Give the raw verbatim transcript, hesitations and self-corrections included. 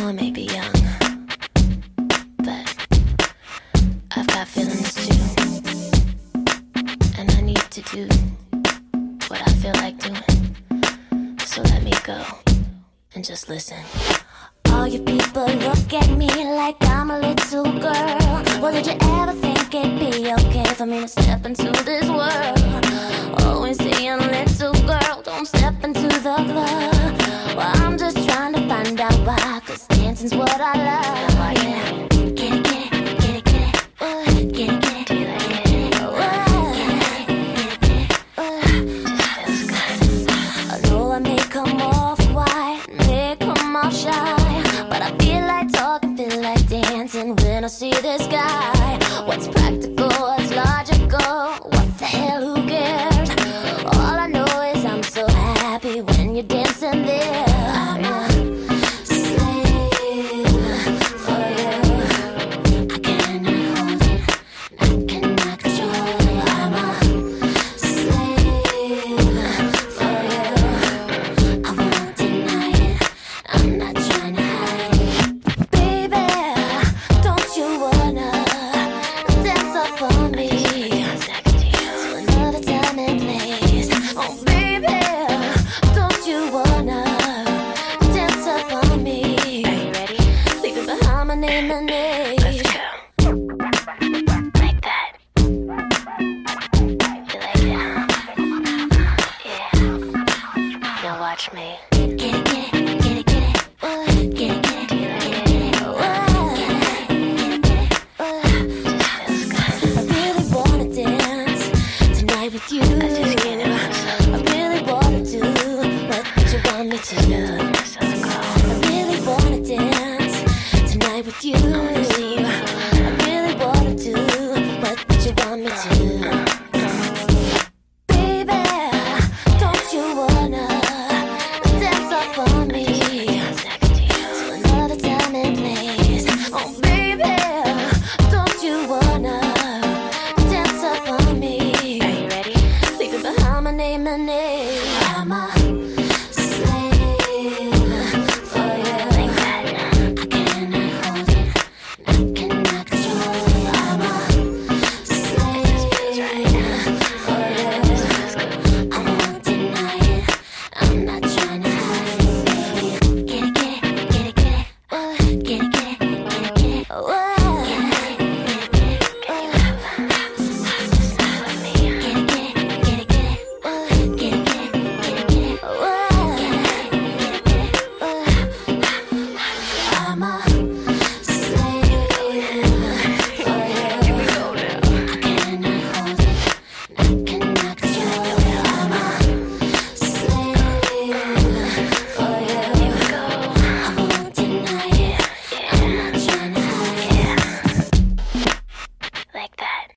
know I may be young, but I've got feelings too. And I need to do what I feel like doing. So let me go and just listen. All you people look at me like I'm a little girl. Well, did you ever think it'd be okay for me to step into this world? Always saying, little girl, don't step into the club. Well, I'm just trying to find out why, cause dancing's what I love. Oh, yeah. Get it, get it, get it, get it. Uh, get it, get it, get it, get it. Uh, get it, get it, get it. Uh, I know I may come off quiet, may come off shy, but I feel like talking, feel like dancing when I see this guy. What's practical, what's logical, what the hell, who cares? All I know is I'm so happy when you're dancing there. I'm a slave for you. I cannot hold it, I cannot control it. I'm a slave for you. I won't deny it, I'm not trying to hide it. Baby, don't you wanna dance up on me to another time and place? Oh baby, don't you wanna dance up on me? Are you ready? Leaving behind my name and age. Let's go. Like that. You like it, huh? Yeah. Now watch me. Get it, get it, get it, get it. Uh, get it, get it, get it, get it. Uh, get it, get it, get it. Uh, I really wanna dance tonight with you. I just can't. I really wanna do what you want me to do.